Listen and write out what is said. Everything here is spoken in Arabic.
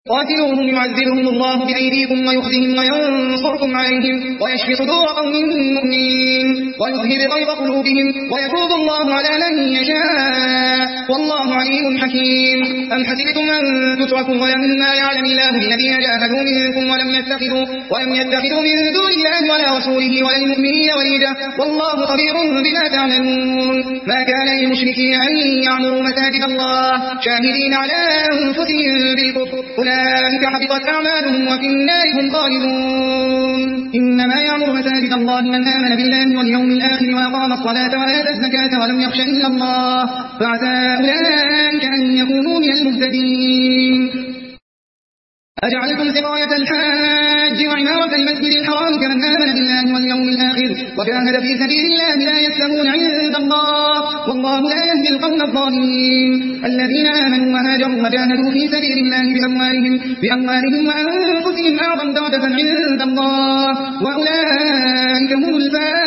قاتلوهم يعذبهم الله بأيديكم ويخزهم وينصركم عليهم ويشفي صدور قوم مؤمنين ويذهب غيظ قلوبهم ويتوب الله على من يشاء والله عليم حكيم. أم حسبتم أن تتركوا ولما يعلم الله الذين جاهدوا منكم ولم يتخذوا من دون الله ولا رسوله ولا المؤمنين وليجا والله خبير بما تعملون. ما كان للمشركين أن يعمروا مساجد الله شاهدين على أنفسهم بالكفر أولئك حبطت أعمالهم وفي النار هم خالدون. إنما يعمر مساجد الله من آمن بالله واليوم الآخر وأقام الصلاة وآتى الزكاة ولم يخش إلا الله فعسى أولئك أن يكونوا من المهتدين. أجعلتم سقاية الحاج وعمارة المسجد الحرام كمن آمن بالله واليوم الآخر وجاهد في سبيل الله لا يستوون عند الله والله لا يهدي القوم الظالمين. الذين آمنوا وهاجروا وجاهدوا في سبيل الله بأموالهم وأنفسهم أعظم درجة عند الله وأولئك هم الفائزون.